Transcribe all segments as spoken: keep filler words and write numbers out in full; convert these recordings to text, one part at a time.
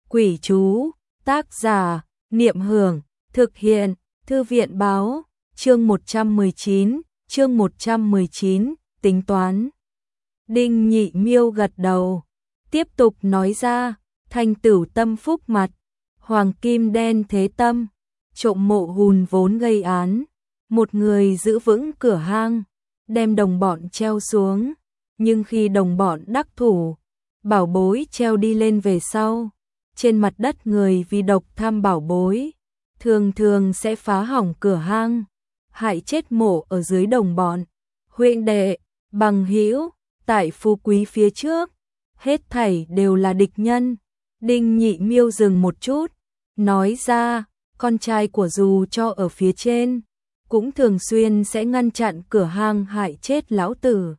Quỷ chú, tác giả, Niệm Hưởng, thực hiện, Thư viện báo, chương một trăm mười chín, chương một trăm mười chín, tính toán. Đinh Nhị Miêu gật đầu, tiếp tục nói ra, Thanh Tửu tâm phúc mặt, Hoàng Kim đen thế tâm, trộm mộ hùn vốn gây án, một người giữ vững cửa hang, đem đồng bọn treo xuống, nhưng khi đồng bọn đắc thủ, bảo bối treo đi lên về sau, trên mặt đất người vì độc tham bảo bối, thường thường sẽ phá hỏng cửa hang, hại chết mộ ở dưới đồng bọn, huynh đệ, bằng hữu, tại phú quý phía trước, hết thảy đều là địch nhân. Đinh Nhị Miêu dừng một chút, nói ra, con trai của dù cho ở phía trên, cũng thường xuyên sẽ ngăn chặn cửa hang hại chết lão tử.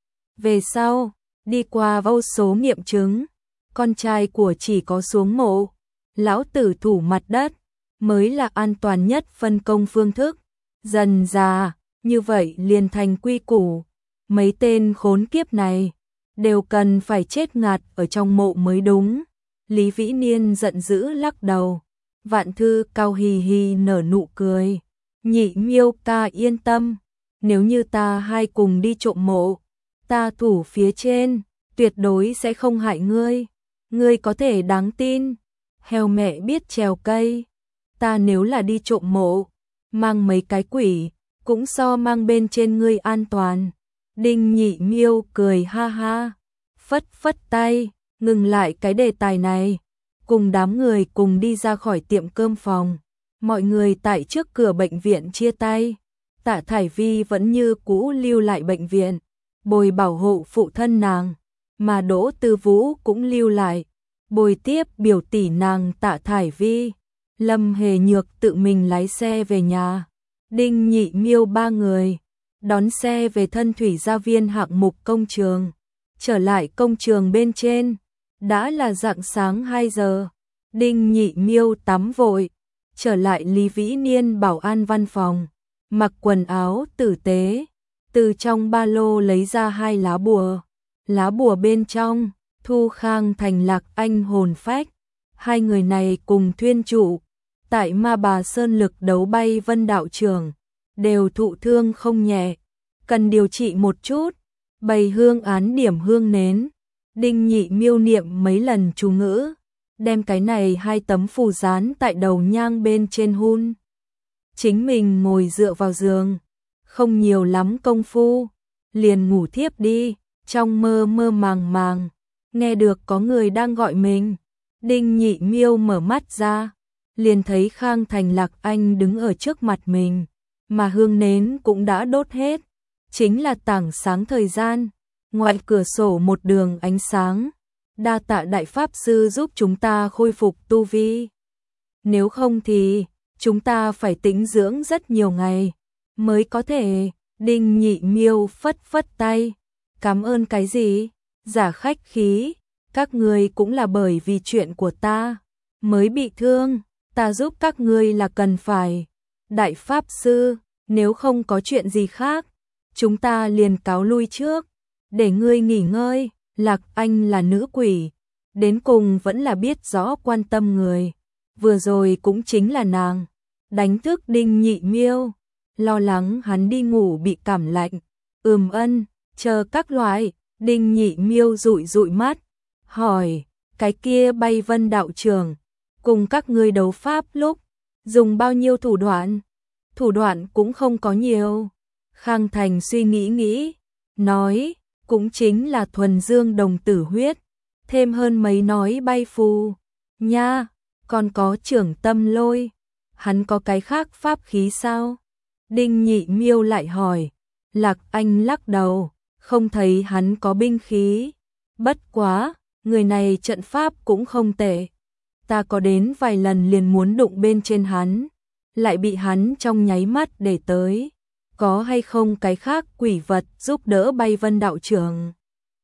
Về sau, đi qua vô số nghiệm chứng, con trai của chỉ có xuống mộ, lão tử thủ mặt đất, mới là an toàn nhất phân công phương thức. Dần già, như vậy liền thành quy củ, mấy tên khốn kiếp này, đều cần phải chết ngạt ở trong mộ mới đúng. Lý Vĩ Niên giận dữ lắc đầu, Vạn Thư Cao hì hì nở nụ cười, Nhị Miêu ta yên tâm, nếu như ta hai cùng đi trộm mộ, ta thủ phía trên, tuyệt đối sẽ không hại ngươi, ngươi có thể đáng tin, heo mẹ biết trèo cây, ta nếu là đi trộm mộ, mang mấy cái quỷ, cũng so mang bên trên ngươi an toàn. Đinh Nhị Miêu cười ha ha, phất phất tay, ngừng lại cái đề tài này, cùng đám người cùng đi ra khỏi tiệm cơm phòng. Mọi người tại trước cửa bệnh viện chia tay, Tạ Thải Vi vẫn như cũ lưu lại bệnh viện, bồi bảo hộ phụ thân nàng, mà Đỗ Tư Vũ cũng lưu lại, bồi tiếp biểu tỷ nàng Tạ Thải Vi. Lâm Hề Nhược tự mình lái xe về nhà, Đinh Nhị Miêu ba người đón xe về Thân Thủy Gia Viên hạng mục công trường. Trở lại công trường bên trên, đã là rạng sáng hai giờ, Đinh Nhị Miêu tắm vội, trở lại Lý Vĩ Niên bảo an văn phòng, mặc quần áo tử tế, từ trong ba lô lấy ra hai lá bùa, lá bùa bên trong, Thu Khang Thành Lạc Anh hồn phách, hai người này cùng thuyên trụ, tại Ma Bà Sơn lực đấu bay Vân đạo trưởng, đều thụ thương không nhẹ, cần điều trị một chút, bày hương án điểm hương nến, Đinh Nhị Miêu niệm mấy lần chú ngữ, đem cái này hai tấm phù dán tại đầu nhang bên trên hun. Chính mình ngồi dựa vào giường, không nhiều lắm công phu, liền ngủ thiếp đi, trong mơ mơ màng màng, nghe được có người đang gọi mình. Đinh Nhị Miêu mở mắt ra, liền thấy Khang Thành Lạc Anh đứng ở trước mặt mình, mà hương nến cũng đã đốt hết, chính là tảng sáng thời gian, ngoài cửa sổ một đường ánh sáng. Đa tạ đại pháp sư giúp chúng ta khôi phục tu vi. Nếu không thì, chúng ta phải tĩnh dưỡng rất nhiều ngày, mới có thể. Đinh Nhị Miêu phất phất tay, cảm ơn cái gì, giả khách khí, các ngươi cũng là bởi vì chuyện của ta, mới bị thương, ta giúp các ngươi là cần phải. Đại pháp sư, nếu không có chuyện gì khác, chúng ta liền cáo lui trước, để ngươi nghỉ ngơi. Lạc Anh là nữ quỷ, đến cùng vẫn là biết rõ quan tâm người, vừa rồi cũng chính là nàng đánh thức Đinh Nhị Miêu, lo lắng hắn đi ngủ bị cảm lạnh. Ừm ân, chờ các loại. Đinh Nhị Miêu dụi dụi mắt, hỏi, cái kia bay Vân đạo trưởng, cùng các ngươi đấu pháp lúc, dùng bao nhiêu thủ đoạn? Thủ đoạn cũng không có nhiều. Khang Thành suy nghĩ nghĩ, nói, cũng chính là thuần dương đồng tử huyết, thêm hơn mấy nói bay phù, nha, còn có trưởng tâm lôi, hắn có cái khác pháp khí sao? Đinh Nhị Miêu lại hỏi. Lạc Anh lắc đầu, không thấy hắn có binh khí, bất quá, người này trận pháp cũng không tệ, ta có đến vài lần liền muốn đụng bên trên hắn, lại bị hắn trong nháy mắt để tới. Có hay không cái khác quỷ vật giúp đỡ bay Vân đạo trưởng?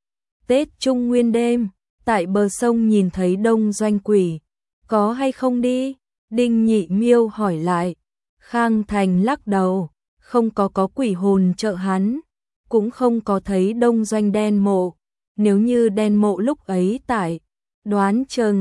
Tết Trung Nguyên đêm, tại bờ sông nhìn thấy đông doanh quỷ, có hay không đi? Đinh Nhị Miêu hỏi lại. Khang Thành lắc đầu, không có có quỷ hồn trợ hắn, cũng không có thấy đông doanh đen mộ, nếu như đen mộ lúc ấy tại, đoán chừng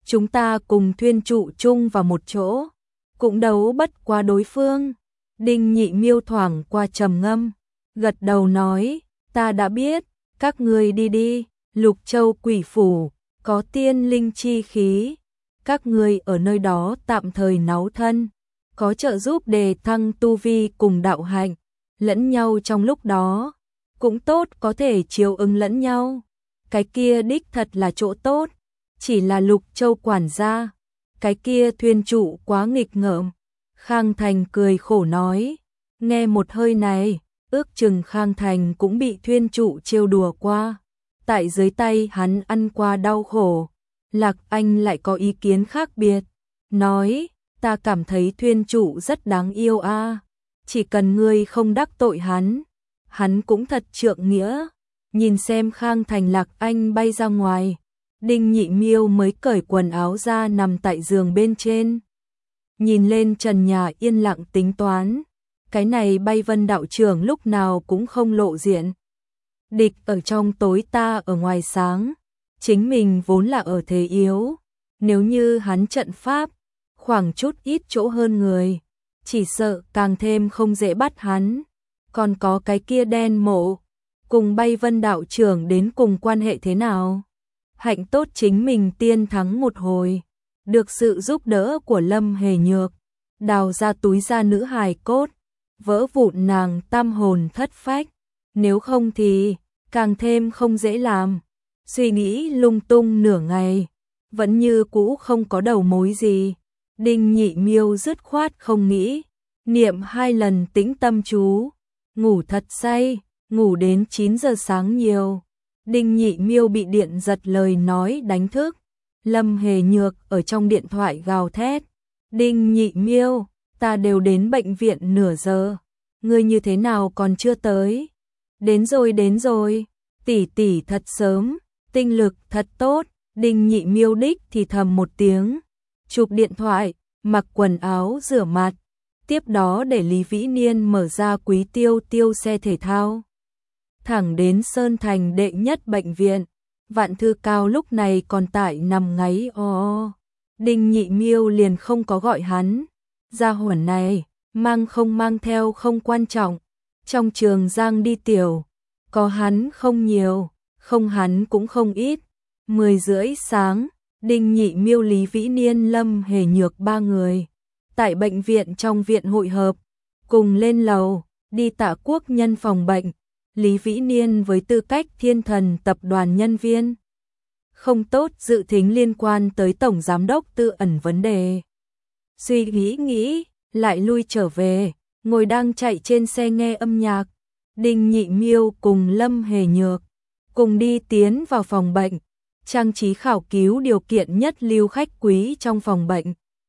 chúng ta cùng thuyên trụ chung vào một chỗ, cũng đấu bất qua đối phương. Đinh Nhị Miêu thoảng qua trầm ngâm, gật đầu nói, ta đã biết, các ngươi đi đi, Lục Châu quỷ phủ, có tiên linh chi khí, các ngươi ở nơi đó tạm thời náu thân, có trợ giúp đề thăng tu vi cùng đạo hạnh, lẫn nhau trong lúc đó, cũng tốt có thể chiều ứng lẫn nhau. Cái kia đích thật là chỗ tốt, chỉ là Lục Châu quản gia, cái kia thuyên trụ quá nghịch ngợm. Khang Thành cười khổ nói, nghe một hơi này, ước chừng Khang Thành cũng bị thuyên trụ trêu đùa qua, tại dưới tay hắn ăn qua đau khổ. Lạc Anh lại có ý kiến khác biệt, nói, ta cảm thấy thuyên trụ rất đáng yêu a, chỉ cần ngươi không đắc tội hắn, hắn cũng thật trượng nghĩa. Nhìn xem Khang Thành Lạc Anh bay ra ngoài, Đinh Nhị Miêu mới cởi quần áo ra nằm tại giường bên trên. Nhìn lên trần nhà yên lặng tính toán, cái này Bay Vân đạo trưởng lúc nào cũng không lộ diện. Địch ở trong tối ta ở ngoài sáng, chính mình vốn là ở thế yếu, nếu như hắn trận pháp, khoảng chút ít chỗ hơn người, chỉ sợ càng thêm không dễ bắt hắn. Còn có cái kia đen mộ, cùng Bay Vân đạo trưởng đến cùng quan hệ thế nào? Hạnh tốt chính mình tiên thắng một hồi, được sự giúp đỡ của Lâm Hề Nhược, đào ra túi ra nữ hài cốt, vỡ vụn nàng tam hồn thất phách, nếu không thì càng thêm không dễ làm. Suy nghĩ lung tung nửa ngày, vẫn như cũ không có đầu mối gì. Đinh Nhị Miêu dứt khoát không nghĩ, niệm hai lần tĩnh tâm chú, ngủ thật say, ngủ đến chín giờ sáng nhiều. Đinh Nhị Miêu bị điện giật lời nói đánh thức, Lâm Hề Nhược ở trong điện thoại gào thét, Đinh Nhị Miêu, ta đều đến bệnh viện nửa giờ, ngươi như thế nào còn chưa tới? Đến rồi đến rồi, tỷ tỷ thật sớm, tinh lực thật tốt. Đinh Nhị Miêu đích thì thầm một tiếng, chụp điện thoại, mặc quần áo rửa mặt, tiếp đó để Lý Vĩ Niên mở ra Quý Tiêu Tiêu xe thể thao, thẳng đến Sơn Thành đệ nhất bệnh viện. Vạn Thư Cao lúc này còn tại nằm ngáy o o. Đinh Nhị Miêu liền không có gọi hắn, gia hỏa này mang không mang theo không quan trọng, trong Trường Giang đi tiểu, có hắn không nhiều, không hắn cũng không ít. Mười rưỡi sáng, Đinh Nhị Miêu, Lý Vĩ Niên, Lâm Hề Nhược ba người tại bệnh viện trong viện hội hợp, cùng lên lầu đi Tạ Quốc Nhân phòng bệnh. Lý Vĩ Niên với tư cách Thiên Thần tập đoàn nhân viên, không tốt dự thính liên quan tới tổng giám đốc Tư Ẩn vấn đề. Suy nghĩ nghĩ, lại lui trở về, ngồi đang chạy trên xe nghe âm nhạc. Đinh Nhị Miêu cùng Lâm Hề Nhược cùng đi tiến vào phòng bệnh, trang trí khảo cứu điều kiện nhất lưu khách quý trong phòng bệnh.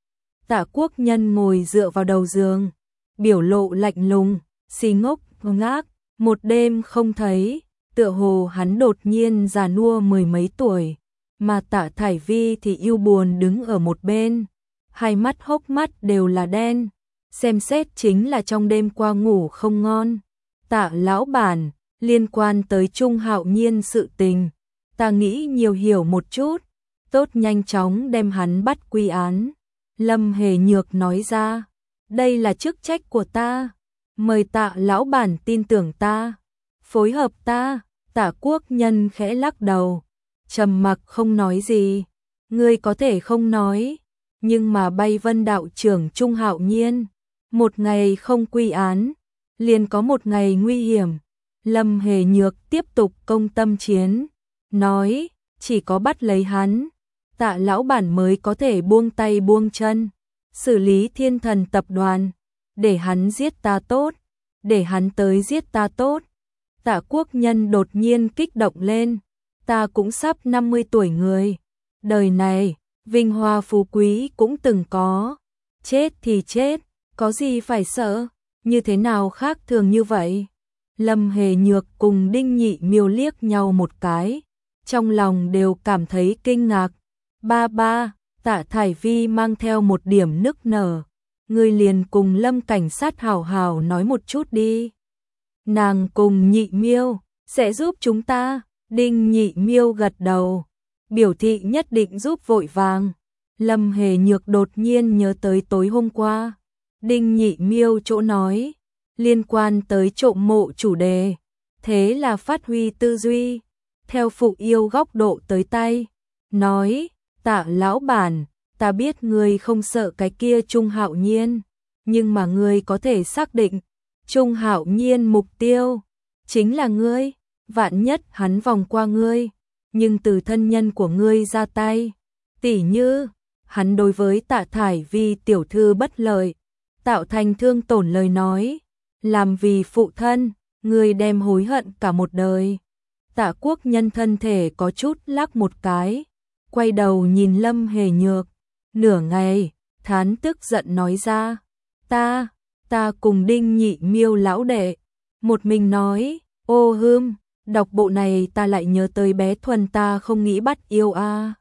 Tạ Quốc Nhân ngồi dựa vào đầu giường, biểu lộ lạnh lùng, si ngốc ngác, một đêm không thấy, tựa hồ hắn đột nhiên già nua mười mấy tuổi, mà Tạ Thải Vi thì yêu buồn đứng ở một bên, hai mắt hốc mắt đều là đen, xem xét chính là trong đêm qua ngủ không ngon. Tạ lão bản, liên quan tới Trung Hạo Nhiên sự tình, ta nghĩ nhiều hiểu một chút, tốt nhanh chóng đem hắn bắt quy án. Lâm Hề Nhược nói ra, đây là chức trách của ta, mời Tạ lão bản tin tưởng ta, phối hợp ta. Tạ Quốc Nhân khẽ lắc đầu, trầm mặc không nói gì. Ngươi có thể không nói, nhưng mà Bay Vân đạo trưởng Trung Hạo Nhiên, một ngày không quy án, liền có một ngày nguy hiểm. Lâm Hề Nhược tiếp tục công tâm chiến, nói, chỉ có bắt lấy hắn, Tạ lão bản mới có thể buông tay buông chân, xử lý Thiên Thần tập đoàn, để hắn giết ta tốt, để hắn tới giết ta tốt. Tạ Quốc Nhân đột nhiên kích động lên, ta cũng sắp năm mươi tuổi người, đời này, vinh hoa phú quý cũng từng có, chết thì chết, có gì phải sợ, như thế nào khác thường như vậy. Lâm Hề Nhược cùng Đinh Nhị Miêu liếc nhau một cái, trong lòng đều cảm thấy kinh ngạc. Ba ba, Tạ Thải Vi mang theo một điểm nức nở, ngươi liền cùng Lâm cảnh sát hảo hảo nói một chút đi. Nàng cùng Nhị Miêu sẽ giúp chúng ta. Đinh Nhị Miêu gật đầu, biểu thị nhất định giúp vội vàng. Lâm Hề Nhược đột nhiên nhớ tới tối hôm qua, Đinh Nhị Miêu chỗ nói, liên quan tới trộm mộ chủ đề, thế là phát huy tư duy, theo Phụ Yêu góc độ tới tay, nói, Tạ lão bản, ta biết ngươi không sợ cái kia Trung Hạo Nhiên, nhưng mà ngươi có thể xác định, Trung Hạo Nhiên mục tiêu chính là ngươi, vạn nhất hắn vòng qua ngươi, nhưng từ thân nhân của ngươi ra tay, tỉ như hắn đối với Tạ Thải Vi tiểu thư bất lợi, tạo thành thương tổn lời nói, làm vì phụ thân, ngươi đem hối hận cả một đời. Tạ Quốc Nhân thân thể có chút lắc một cái, quay đầu nhìn Lâm Hề Nhược, nửa ngày, thán tức giận nói ra, ta, ta cùng Đinh Nhị Miêu lão đệ, một mình nói, ô hưm, đọc bộ này ta lại nhớ tới bé Thuần ta không nghĩ bắt yêu a.